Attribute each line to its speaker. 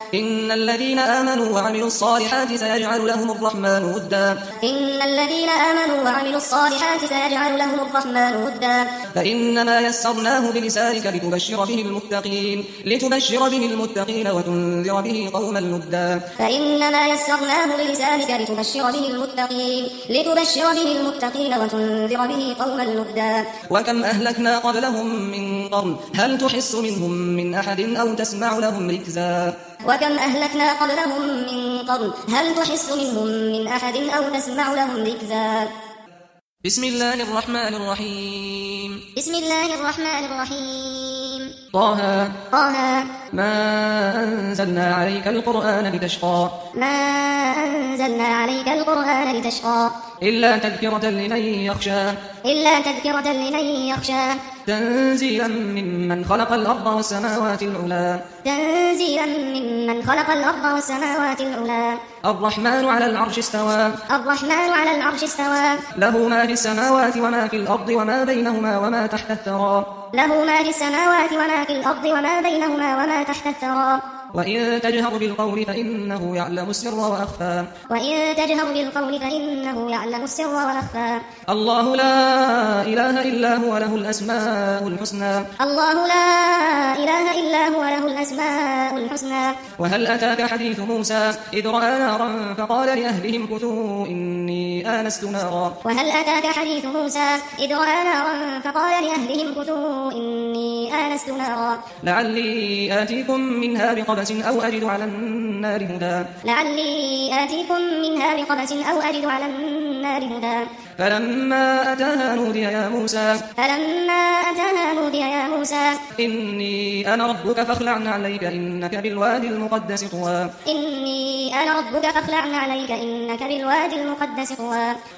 Speaker 1: إن الذين آمنوا وعملوا الصالحات سيجعل لهم الرحمن ودا
Speaker 2: إن الذين آمنوا وعملوا الصالحات سيجعل لهم الرحمن ودا
Speaker 1: فإنما يسرناه بلسانك لتبشر به المتقين وتنذر به قوما لدا
Speaker 2: فإنما يسرناه بلسانك لتبشر به المتقين وتنذر به قوما لدا
Speaker 1: وكم أهلكنا قبلهم من قرن هل تحس منهم من أحد أو تسمع لهم ركزا
Speaker 2: وكم أهلكنا قبلهم من قرن هل تحس منهم من أحد أو تسمع لهم ركزا
Speaker 1: بسم الله الرحمن الرحيم طه ما أنزلنا عليك القرآن لتشقى إلا تذكرة لمن يخشى تنزيلا ممن خلق الأرض والسماوات العلى الرحمن على العرش استوى له ما في السماوات وما في الأرض وما بينهما وما تحت الثرى وإن تجهر بالقول فإنه يعلم السر وأخفى الله لا إله إلا هو له الأسماء الحسنى وهل أتاك حديث موسى إذ رأى نارا فقال لأهلهم كثوا إني آنست نارا لعلي آتيكم منها بقبس أو أجد على النار هدى فلما أتاها نودي يا موسى إني أنا ربك فاخلع عليك إنك بالوادي المقدس طوى